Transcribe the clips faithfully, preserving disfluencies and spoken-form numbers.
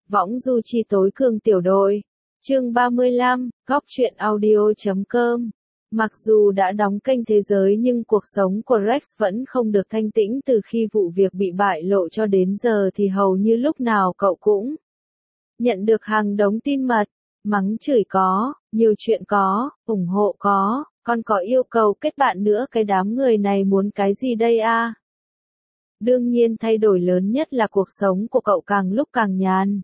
Võng du chi tối cường tiểu đội. Chương ba mươi lăm, góc truyện audio chấm com. Mặc dù đã đóng kênh thế giới nhưng cuộc sống của Rex vẫn không được thanh tĩnh từ khi vụ việc bị bại lộ cho đến giờ thì hầu như lúc nào cậu cũng nhận được hàng đống tin mật, mắng chửi có, nhiều chuyện có, ủng hộ có, còn có yêu cầu kết bạn nữa, cái đám người này muốn cái gì đây a? Đương nhiên thay đổi lớn nhất là cuộc sống của cậu càng lúc càng nhàn.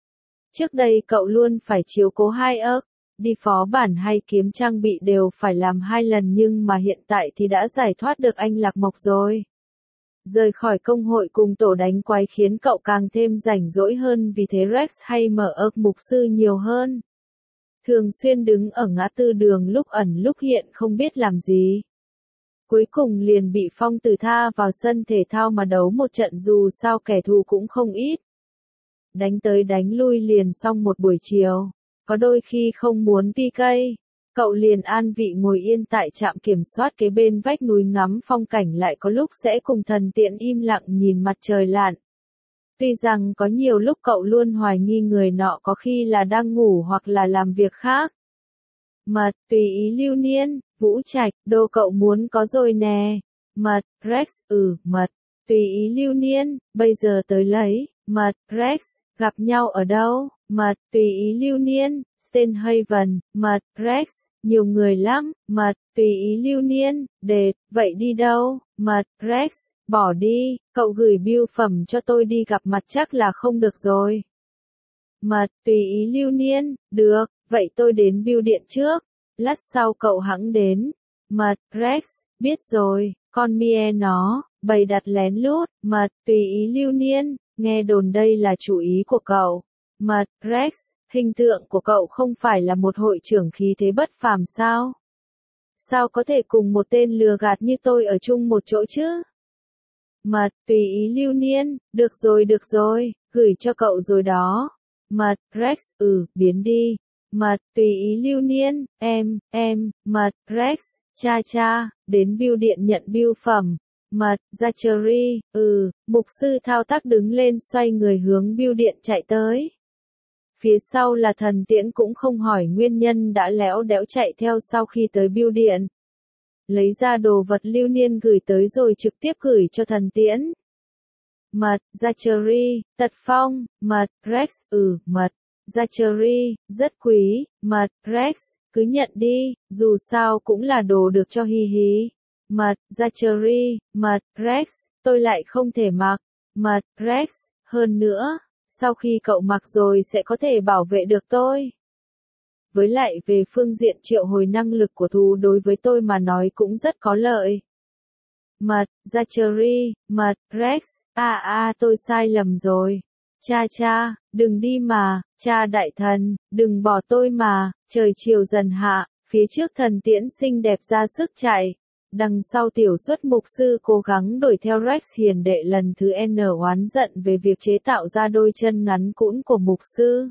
Trước đây cậu luôn phải chiếu cố hai ớc, đi phó bản hay kiếm trang bị đều phải làm hai lần, nhưng mà hiện tại thì đã giải thoát được anh Lạc Mộc rồi. Rời khỏi công hội cùng tổ đánh quái khiến cậu càng thêm rảnh rỗi hơn, vì thế Rex hay mở ớc mục sư nhiều hơn. Thường xuyên đứng ở ngã tư đường lúc ẩn lúc hiện không biết làm gì. Cuối cùng liền bị Phong Tử tha vào sân thể thao mà đấu một trận, dù sao kẻ thù cũng không ít. Đánh tới đánh lui liền xong một buổi chiều. Có đôi khi không muốn pê ca, cậu liền an vị ngồi yên tại trạm kiểm soát kế bên vách núi ngắm phong cảnh, lại có lúc sẽ cùng thần tiễn im lặng nhìn mặt trời lặn. Tuy rằng có nhiều lúc cậu luôn hoài nghi người nọ có khi là đang ngủ hoặc là làm việc khác. Mật, tùy ý lưu niên, Vũ Trạch, đồ cậu muốn có rồi nè. Mật, Rex, ừ, mật, tùy ý lưu niên, bây giờ tới lấy. Mật, Rex, gặp nhau ở đâu? Mật, tùy ý lưu niên, Stenhaven. Mật, Rex, nhiều người lắm. Mật, tùy ý lưu niên, đệt, vậy đi đâu? Mật, Rex, bỏ đi, cậu gửi bưu phẩm cho tôi đi, gặp mặt chắc là không được rồi. Mật, tùy ý lưu niên, được, vậy tôi đến bưu điện trước, lát sau cậu hẵng đến. Mật, Rex, biết rồi, con Mie nó, bày đặt lén lút. Mật, tùy ý lưu niên, nghe đồn đây là chủ ý của cậu. Mật, Rex, hình tượng của cậu không phải là một hội trưởng khí thế bất phàm sao? Sao có thể cùng một tên lừa gạt như tôi ở chung một chỗ chứ? Mật, tùy ý lưu niên, được rồi được rồi, gửi cho cậu rồi đó. Mật, Rex, ừ, biến đi. Mật, tùy ý lưu niên, em, em, mật, Rex, cha cha, đến bưu điện nhận bưu phẩm. Mật, Zachary, ừ, mục sư thao tác đứng lên xoay người hướng bưu điện chạy tới. Phía sau là thần tiễn cũng không hỏi nguyên nhân đã léo đẽo chạy theo sau khi tới bưu điện. Lấy ra đồ vật lưu niên gửi tới rồi trực tiếp gửi cho thần tiễn. Mật, Zachary, Tật Phong. Mật, Rex, ừ, mật, Zachary, rất quý. Mật, Rex, cứ nhận đi, dù sao cũng là đồ được cho hi hi. Mật, Zachary. Mật, Rex, tôi lại không thể mặc. Mật, Rex, hơn nữa, sau khi cậu mặc rồi sẽ có thể bảo vệ được tôi. Với lại về phương diện triệu hồi năng lực của thú đối với tôi mà nói cũng rất có lợi. Mật, Zachary. Mật, Rex, a à, a à, tôi sai lầm rồi. Cha cha, đừng đi mà, cha đại thần, đừng bỏ tôi mà. Trời chiều dần hạ, phía trước thần tiễn xinh đẹp ra sức chạy. Đằng sau tiểu xuất mục sư cố gắng đuổi theo Rex hiền đệ, lần thứ N oán giận về việc chế tạo ra đôi chân ngắn cũn của mục sư.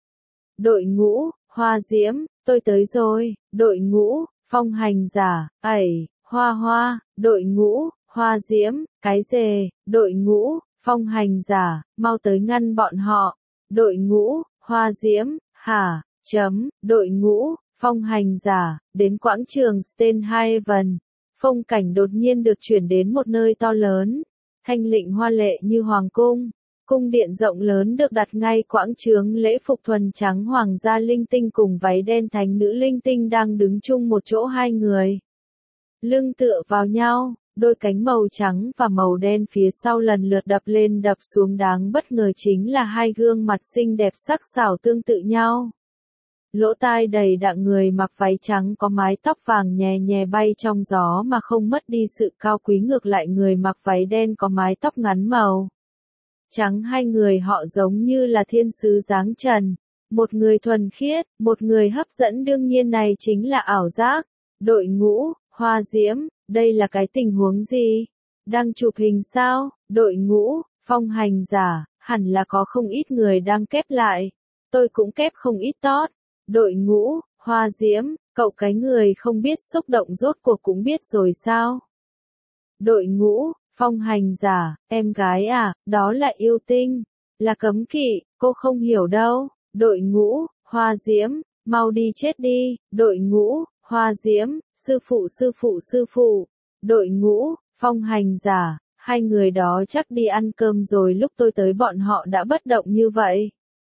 Đội ngũ, hoa diễm, tôi tới rồi. Đội ngũ, phong hành giả, ẩy, hoa hoa. Đội ngũ, hoa diễm, cái dề. Đội ngũ, phong hành giả, mau tới ngăn bọn họ. Đội ngũ, hoa diễm, hả, chấm. Đội ngũ, phong hành giả, đến quảng trường Stenhaven. Phong cảnh đột nhiên được chuyển đến một nơi to lớn, thanh lịnh hoa lệ như hoàng cung. Cung điện rộng lớn được đặt ngay quảng trường, lễ phục thuần trắng hoàng gia linh tinh cùng váy đen thánh nữ linh tinh đang đứng chung một chỗ, hai người lưng tựa vào nhau, đôi cánh màu trắng và màu đen phía sau lần lượt đập lên đập xuống, đáng bất ngờ chính là hai gương mặt xinh đẹp sắc sảo tương tự nhau. Lỗ tai đầy đặn người mặc váy trắng có mái tóc vàng nhè nhè bay trong gió mà không mất đi sự cao quý, ngược lại người mặc váy đen có mái tóc ngắn màu trắng, hai người họ giống như là thiên sứ giáng trần, một người thuần khiết, một người hấp dẫn, đương nhiên này chính là ảo giác. Đội ngũ, hoa diễm, đây là cái tình huống gì? Đang chụp hình sao? Đội ngũ, phong hành giả, hẳn là có không ít người đang kép lại, tôi cũng kép không ít tót. Đội ngũ, hoa diễm, cậu cái người không biết xúc động rốt cuộc cũng biết rồi sao? Đội ngũ, phong hành giả, em gái à, đó là yêu tinh. là cấm kỵ, cô không hiểu đâu. Đội ngũ, Hoa Diễm, mau đi chết đi. Đội ngũ, Hoa Diễm, sư phụ sư phụ sư phụ. Đội ngũ, Phong hành giả, hai người đó chắc đi ăn cơm rồi, lúc tôi tới bọn họ đã bất động như vậy.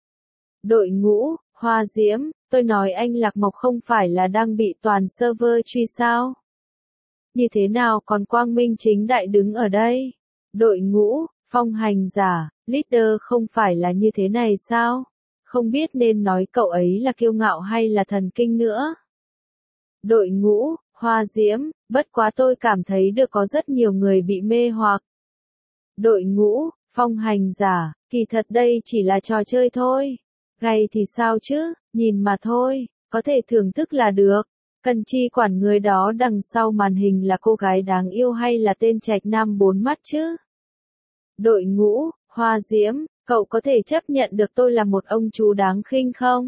Đội ngũ, Hoa Diễm, tôi nói anh Lạc Mộc không phải là đang bị toàn server truy sao? Như thế nào còn quang minh chính đại đứng ở đây? Đội ngũ, Phong hành giả, leader không phải là như thế này sao? Không biết nên nói cậu ấy là kiêu ngạo hay là thần kinh nữa. Đội ngũ, Hoa Diễm, bất quá tôi cảm thấy được có rất nhiều người bị mê hoặc. Đội ngũ, Phong hành giả, kỳ thật đây chỉ là trò chơi thôi. Gay thì sao chứ, nhìn mà thôi, có thể thưởng thức là được. Cần chi quản người đó đằng sau màn hình là cô gái đáng yêu hay là tên trạch nam bốn mắt chứ. Đội ngũ, Hoa Diễm, cậu có thể chấp nhận được tôi là một ông chú đáng khinh không?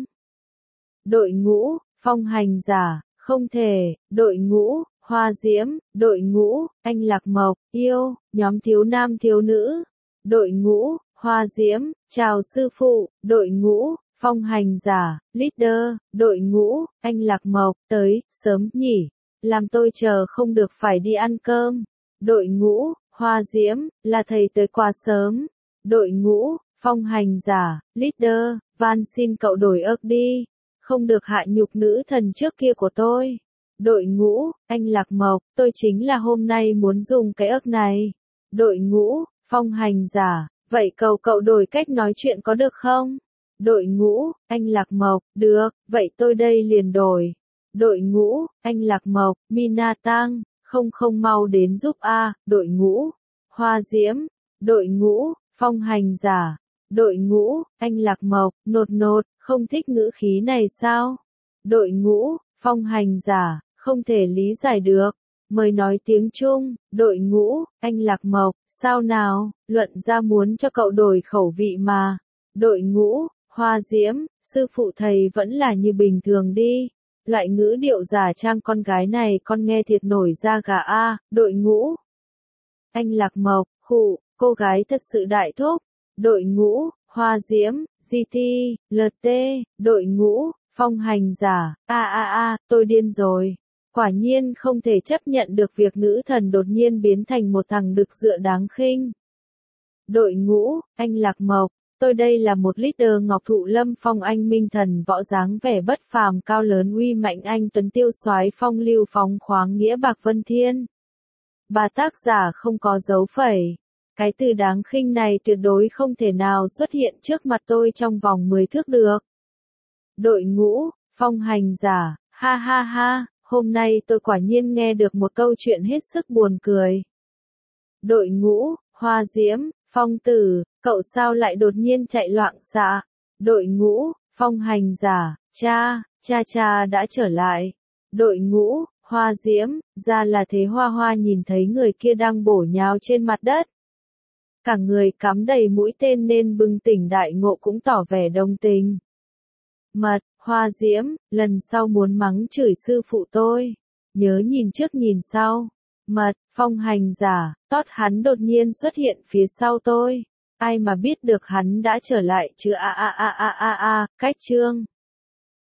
Đội ngũ, Phong hành giả, không thể. Đội ngũ, Hoa Diễm, đội ngũ, anh Lạc Mộc, yêu, nhóm thiếu nam thiếu nữ. Đội ngũ, Hoa Diễm, chào sư phụ. Đội ngũ, Phong hành giả, leader. Đội ngũ, anh Lạc Mộc, tới, sớm nhỉ, làm tôi chờ không được phải đi ăn cơm. Đội ngũ, Hoa Diễm, là thầy tới quá sớm. Đội ngũ, Phong hành giả, leader, van xin cậu đổi ức đi, không được hạ nhục nữ thần trước kia của tôi. Đội ngũ, anh Lạc Mộc, tôi chính là hôm nay muốn dùng cái ức này. Đội ngũ, Phong hành giả, vậy cầu cậu đổi cách nói chuyện có được không? Đội ngũ, anh Lạc Mộc, được, vậy tôi đây liền đổi. Đội ngũ, anh Lạc Mộc, Mina Tang, không không mau đến giúp a. Đội ngũ, Hoa Diễm, đội ngũ, Phong hành giả, đội ngũ, anh Lạc Mộc, nột nột, không thích ngữ khí này sao? Đội ngũ, Phong hành giả, không thể lý giải được. Mời nói tiếng Trung. Đội ngũ, anh Lạc Mộc, sao nào, luận ra muốn cho cậu đổi khẩu vị mà. Đội ngũ, Hoa Diễm, sư phụ thầy vẫn là như bình thường đi. Loại ngữ điệu giả trang con gái này con nghe thiệt nổi da gà a. Đội ngũ, anh Lạc Mộc, khụ, cô gái thật sự đại thúc. Đội ngũ, Hoa Diễm, giê tê, lờ tê, đội ngũ, Phong hành giả, a a a, tôi điên rồi. Quả nhiên không thể chấp nhận được việc nữ thần đột nhiên biến thành một thằng đực dựa đáng khinh. Đội ngũ, anh Lạc Mộc, tôi đây là một leader Ngọc Thụ Lâm Phong anh minh thần võ dáng vẻ bất phàm cao lớn uy mạnh anh tuấn tiêu soái phong lưu phóng khoáng nghĩa bạc vân thiên. Bà tác giả không có dấu phẩy. Cái từ đáng khinh này tuyệt đối không thể nào xuất hiện trước mặt tôi trong vòng mười thước được. Đội ngũ, Phong hành giả, ha ha ha, hôm nay tôi quả nhiên nghe được một câu chuyện hết sức buồn cười. Đội ngũ, Hoa Diễm, Phong tử, cậu sao lại đột nhiên chạy loạn xạ? Đội ngũ, Phong hành giả, cha, cha cha đã trở lại. Đội ngũ, Hoa Diễm, ra là thế. Hoa Hoa nhìn thấy người kia đang bổ nhào trên mặt đất. Cả người cắm đầy mũi tên nên bừng tỉnh đại ngộ cũng tỏ vẻ đồng tình. Mật, Hoa Diễm, lần sau muốn mắng chửi sư phụ tôi, nhớ nhìn trước nhìn sau. Mật, Phong hành giả, tót hắn đột nhiên xuất hiện phía sau tôi. Ai mà biết được hắn đã trở lại chứ a a a a a a, cách chương.